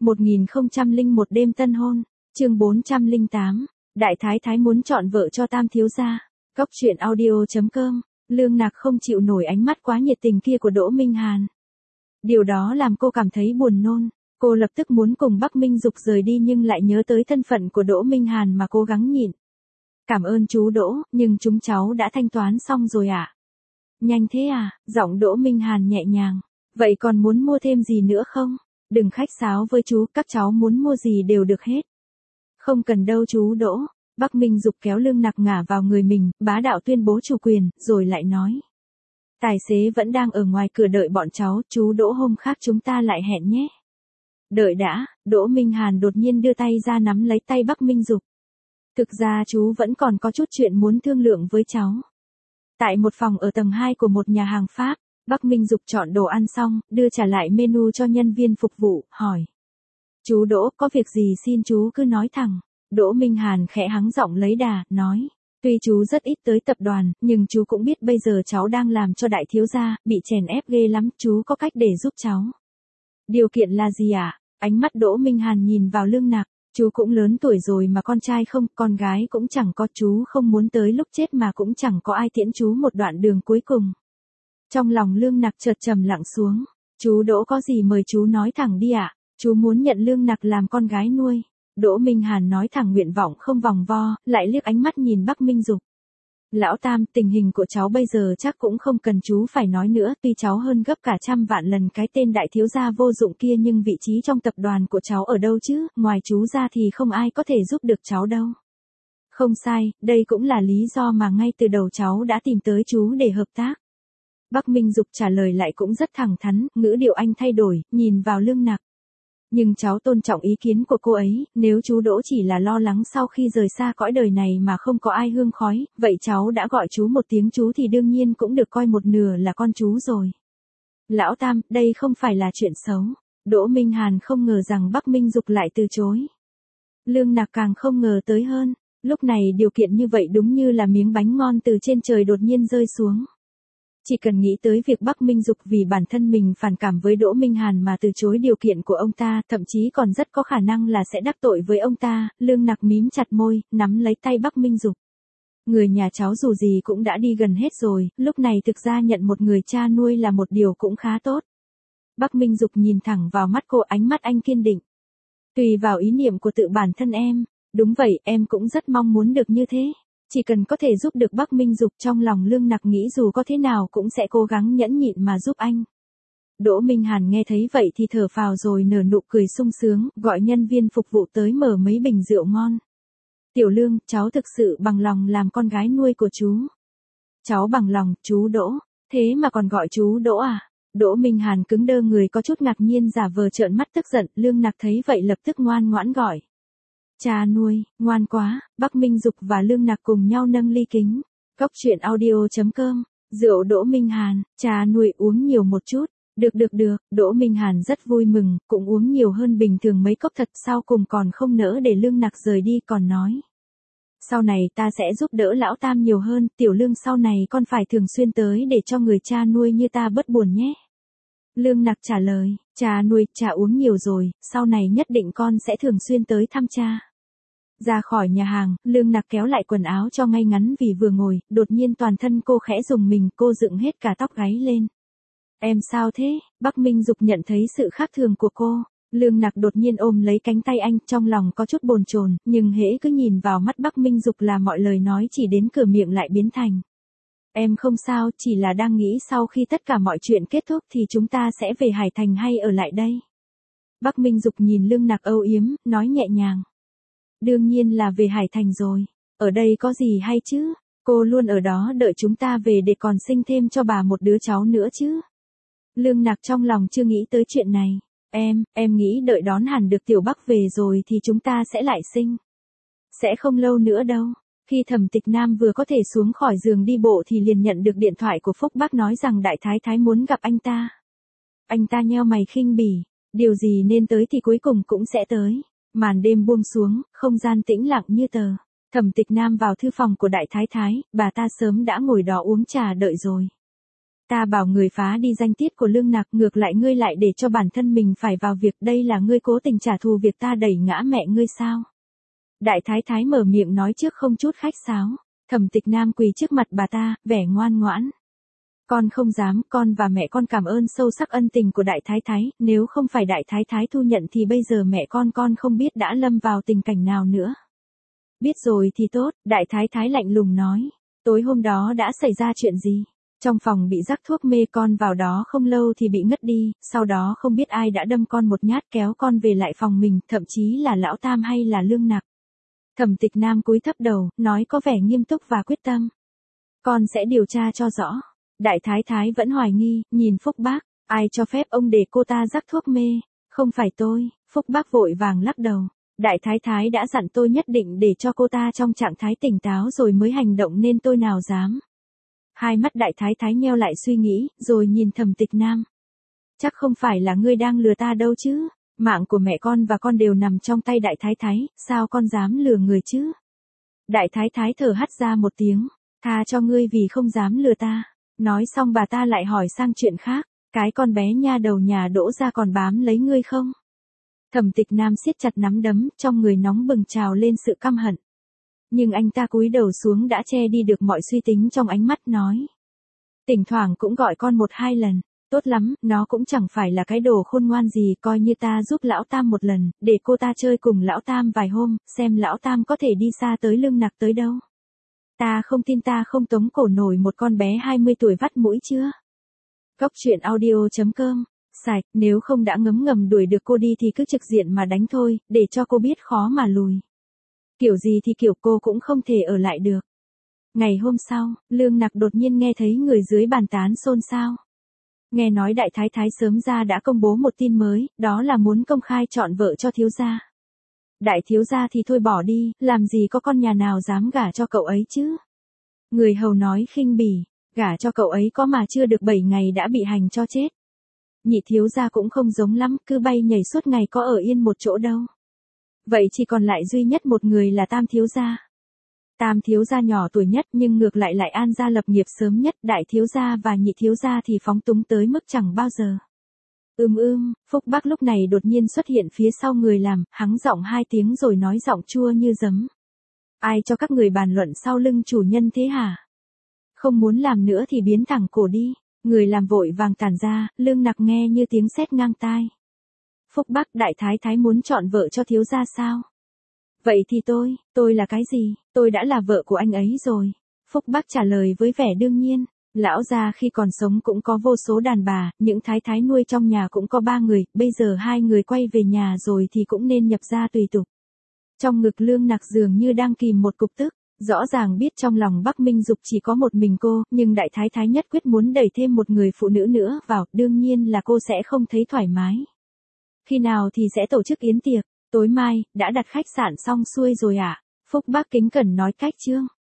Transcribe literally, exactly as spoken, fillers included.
một nghìn không trăm lẻ một đêm tân hôn, chương bốn trăm lẻ tám, đại thái thái muốn chọn vợ cho tam thiếu gia. Cóc truyện audio chấm com, Lương Nạc không chịu nổi ánh mắt quá nhiệt tình kia của Đỗ Minh Hàn. Điều đó làm cô cảm thấy buồn nôn, cô lập tức muốn cùng Bắc Minh Dục rời đi nhưng lại nhớ tới thân phận của Đỗ Minh Hàn mà cố gắng nhịn. Cảm ơn chú Đỗ, nhưng chúng cháu đã thanh toán xong rồi ạ. À? Nhanh thế à, giọng Đỗ Minh Hàn nhẹ nhàng. Vậy còn muốn mua thêm gì nữa không? Đừng khách sáo với chú, các cháu muốn mua gì đều được hết. Không cần đâu chú Đỗ. Bắc Minh Dục kéo Lương Nạc ngả vào người mình, bá đạo tuyên bố chủ quyền, rồi lại nói. Tài xế vẫn đang ở ngoài cửa đợi bọn cháu, chú Đỗ hôm khác chúng ta lại hẹn nhé. Đợi đã, Đỗ Minh Hàn đột nhiên đưa tay ra nắm lấy tay Bắc Minh Dục. Thực ra chú vẫn còn có chút chuyện muốn thương lượng với cháu. Tại một phòng ở tầng hai của một nhà hàng Pháp, Bắc Minh Dục chọn đồ ăn xong, đưa trả lại menu cho nhân viên phục vụ, hỏi. Chú Đỗ, có việc gì xin chú cứ nói thẳng. Đỗ Minh Hàn khẽ hắng giọng lấy đà, nói. Tuy chú rất ít tới tập đoàn, nhưng chú cũng biết bây giờ cháu đang làm cho đại thiếu gia, bị chèn ép ghê lắm, chú có cách để giúp cháu. Điều kiện là gì ạ? À? Ánh mắt Đỗ Minh Hàn nhìn vào Lương Nạc. Chú cũng lớn tuổi rồi mà con trai không, con gái cũng chẳng có, chú không muốn tới lúc chết mà cũng chẳng có ai tiễn chú một đoạn đường cuối cùng. Trong lòng Lương Nạc chợt trầm lặng xuống. Chú Đỗ có gì mời chú nói thẳng đi ạ. À? Chú muốn nhận Lương Nạc làm con gái nuôi. Đỗ Minh Hàn nói thẳng nguyện vọng không vòng vo, lại liếc ánh mắt nhìn Bắc Minh Dục. Lão Tam, tình hình của cháu bây giờ chắc cũng không cần chú phải nói nữa, tuy cháu hơn gấp cả trăm vạn lần cái tên đại thiếu gia vô dụng kia nhưng vị trí trong tập đoàn của cháu ở đâu chứ, ngoài chú ra thì không ai có thể giúp được cháu đâu. Không sai, đây cũng là lý do mà ngay từ đầu cháu đã tìm tới chú để hợp tác. Bắc Minh Dục trả lời lại cũng rất thẳng thắn, ngữ điệu anh thay đổi, nhìn vào Lương Nạc. Nhưng cháu tôn trọng ý kiến của cô ấy, nếu chú Đỗ chỉ là lo lắng sau khi rời xa cõi đời này mà không có ai hương khói, vậy cháu đã gọi chú một tiếng chú thì đương nhiên cũng được coi một nửa là con chú rồi. Lão Tam, đây không phải là chuyện xấu. Đỗ Minh Hàn không ngờ rằng Bắc Minh Dục lại từ chối. Lương Nạc càng không ngờ tới hơn, lúc này điều kiện như vậy đúng như là miếng bánh ngon từ trên trời đột nhiên rơi xuống. Chỉ cần nghĩ tới việc Bắc Minh Dục vì bản thân mình phản cảm với Đỗ Minh Hàn mà từ chối điều kiện của ông ta, thậm chí còn rất có khả năng là sẽ đắc tội với ông ta, Lương Nạc mím chặt môi, nắm lấy tay Bắc Minh Dục. Người nhà cháu dù gì cũng đã đi gần hết rồi, lúc này thực ra nhận một người cha nuôi là một điều cũng khá tốt. Bắc Minh Dục nhìn thẳng vào mắt cô, ánh mắt anh kiên định. Tùy vào ý niệm của tự bản thân em, đúng vậy, em cũng rất mong muốn được như thế. Chỉ cần có thể giúp được Bắc Minh Dục, trong lòng Lương Nạc nghĩ dù có thế nào cũng sẽ cố gắng nhẫn nhịn mà giúp anh. Đỗ Minh Hàn nghe thấy vậy thì thở phào rồi nở nụ cười sung sướng, gọi nhân viên phục vụ tới mở mấy bình rượu ngon. Tiểu Lương, cháu thực sự bằng lòng làm con gái nuôi của chú. Cháu bằng lòng, chú Đỗ, thế mà còn gọi chú Đỗ à? Đỗ Minh Hàn cứng đơ người có chút ngạc nhiên giả vờ trợn mắt tức giận, Lương Nạc thấy vậy lập tức ngoan ngoãn gọi. Cha nuôi, ngoan quá. Bắc Minh Dục và Lương Nạc cùng nhau nâng ly kính. Cóc truyện audio chấm com, rượu Đỗ Minh Hàn, cha nuôi uống nhiều một chút. Được được được, Đỗ Minh Hàn rất vui mừng, cũng uống nhiều hơn bình thường mấy cốc thật, sau cùng còn không nỡ để Lương Nạc rời đi, còn nói. Sau này ta sẽ giúp đỡ lão Tam nhiều hơn, Tiểu Lương sau này con phải thường xuyên tới để cho người cha nuôi như ta bớt buồn nhé. Lương Nạc trả lời, cha nuôi, cha uống nhiều rồi, sau này nhất định con sẽ thường xuyên tới thăm cha. Ra khỏi nhà hàng, Lương Nạc kéo lại quần áo cho ngay ngắn vì vừa ngồi, đột nhiên toàn thân cô khẽ rùng mình, cô dựng hết cả tóc gáy lên. Em sao thế? Bắc Minh Dục nhận thấy sự khác thường của cô. Lương Nạc đột nhiên ôm lấy cánh tay anh, trong lòng có chút bồn chồn, nhưng hễ cứ nhìn vào mắt Bắc Minh Dục là mọi lời nói chỉ đến cửa miệng lại biến thành. Em không sao, chỉ là đang nghĩ sau khi tất cả mọi chuyện kết thúc thì chúng ta sẽ về Hải Thành hay ở lại đây. Bắc Minh Dục nhìn Lương Nạc âu yếm, nói nhẹ nhàng. Đương nhiên là về Hải Thành rồi, ở đây có gì hay chứ, cô luôn ở đó đợi chúng ta về để còn sinh thêm cho bà một đứa cháu nữa chứ. Lương Nạc trong lòng chưa nghĩ tới chuyện này, em, em nghĩ đợi đón hẳn được Tiểu Bắc về rồi thì chúng ta sẽ lại sinh. Sẽ không lâu nữa đâu. Khi Thẩm Tịch Nam vừa có thể xuống khỏi giường đi bộ thì liền nhận được điện thoại của Phúc Bác nói rằng đại thái thái muốn gặp anh ta. Anh ta nheo mày khinh bỉ, điều gì nên tới thì cuối cùng cũng sẽ tới. Màn đêm buông xuống, không gian tĩnh lặng như tờ. Thẩm Tịch Nam vào thư phòng của đại thái thái, bà ta sớm đã ngồi đó uống trà đợi rồi. Ta bảo người phá đi danh tiết của Lương Nạc, ngược lại ngươi lại để cho bản thân mình phải vào việc, đây là ngươi cố tình trả thù việc ta đẩy ngã mẹ ngươi sao? Đại thái thái mở miệng nói trước không chút khách sáo. Thẩm Tịch Nam quỳ trước mặt bà ta, vẻ ngoan ngoãn. Con không dám, con và mẹ con cảm ơn sâu sắc ân tình của đại thái thái, nếu không phải đại thái thái thu nhận thì bây giờ mẹ con con không biết đã lâm vào tình cảnh nào nữa. Biết rồi thì tốt, đại thái thái lạnh lùng nói. Tối hôm đó đã xảy ra chuyện gì? Trong phòng bị rắc thuốc mê, con vào đó không lâu thì bị ngất đi, sau đó không biết ai đã đâm con một nhát kéo con về lại phòng mình, thậm chí là Lão Tam hay là Lương Nạc. Thẩm Tịch Nam cúi thấp đầu, nói có vẻ nghiêm túc và quyết tâm. Con sẽ điều tra cho rõ. Đại thái thái vẫn hoài nghi, nhìn Phúc Bác, ai cho phép ông để cô ta rắc thuốc mê? Không phải tôi. Phúc Bác vội vàng lắc đầu. Đại thái thái đã dặn tôi nhất định để cho cô ta trong trạng thái tỉnh táo rồi mới hành động nên tôi nào dám. Hai mắt đại thái thái nheo lại suy nghĩ, rồi nhìn Thẩm Tịch Nam. Chắc không phải là ngươi đang lừa ta đâu chứ? Mạng của mẹ con và con đều nằm trong tay đại thái thái, sao con dám lừa người chứ? Đại thái thái thở hắt ra một tiếng, tha cho ngươi vì không dám lừa ta. Nói xong bà ta lại hỏi sang chuyện khác, cái con bé nha đầu nhà Đỗ ra còn bám lấy ngươi không? Thẩm Tịch Nam siết chặt nắm đấm, trong người nóng bừng trào lên sự căm hận. Nhưng anh ta cúi đầu xuống đã che đi được mọi suy tính trong ánh mắt, nói. Thỉnh thoảng cũng gọi con một hai lần, tốt lắm, nó cũng chẳng phải là cái đồ khôn ngoan gì, coi như ta giúp Lão Tam một lần, để cô ta chơi cùng Lão Tam vài hôm, xem Lão Tam có thể đi xa tới Lương Nạc tới đâu. Ta không tin ta không tống cổ nổi một con bé hai mươi tuổi vắt mũi chưa? Cóc truyện audio chấm com. Sạch, nếu không đã ngấm ngầm đuổi được cô đi thì cứ trực diện mà đánh thôi, để cho cô biết khó mà lùi. Kiểu gì thì kiểu cô cũng không thể ở lại được. Ngày hôm sau, Lương Nạc đột nhiên nghe thấy người dưới bàn tán xôn xao. Nghe nói đại thái thái sớm ra đã công bố một tin mới, đó là muốn công khai chọn vợ cho thiếu gia. Đại thiếu gia thì thôi bỏ đi, làm gì có con nhà nào dám gả cho cậu ấy chứ? Người hầu nói khinh bỉ, gả cho cậu ấy có mà chưa được bảy ngày đã bị hành cho chết. Nhị thiếu gia cũng không giống lắm, cứ bay nhảy suốt ngày có ở yên một chỗ đâu. Vậy chỉ còn lại duy nhất một người là Tam thiếu gia. Tam thiếu gia nhỏ tuổi nhất nhưng ngược lại lại an gia lập nghiệp sớm nhất, đại thiếu gia và nhị thiếu gia thì phóng túng tới mức chẳng bao giờ. Ưm ưm, Phúc Bác lúc này đột nhiên xuất hiện phía sau người làm, hắng giọng hai tiếng rồi nói giọng chua như giấm. Ai cho các người bàn luận sau lưng chủ nhân thế hả? Không muốn làm nữa thì biến thẳng cổ đi. Người làm vội vàng tản ra, Lương Nạc nghe như tiếng sét ngang tai. Phúc Bác, đại thái thái muốn chọn vợ cho thiếu gia sao? Vậy thì tôi, tôi là cái gì? Tôi đã là vợ của anh ấy rồi. Phúc Bác trả lời với vẻ đương nhiên. Lão gia khi còn sống cũng có vô số đàn bà, những thái thái nuôi trong nhà cũng có ba người, bây giờ hai người quay về nhà rồi thì cũng nên nhập gia tùy tục. Trong ngực Lương Nạc dường như đang kìm một cục tức. Rõ ràng biết trong lòng Bắc Minh Dục chỉ có một mình cô, nhưng đại thái thái nhất quyết muốn đẩy thêm một người phụ nữ nữa vào, đương nhiên là cô sẽ không thấy thoải mái. Khi nào thì sẽ tổ chức yến tiệc? Tối mai, đã đặt khách sạn xong xuôi rồi ạ. À? Phúc Bác kính cẩn nói cách chương.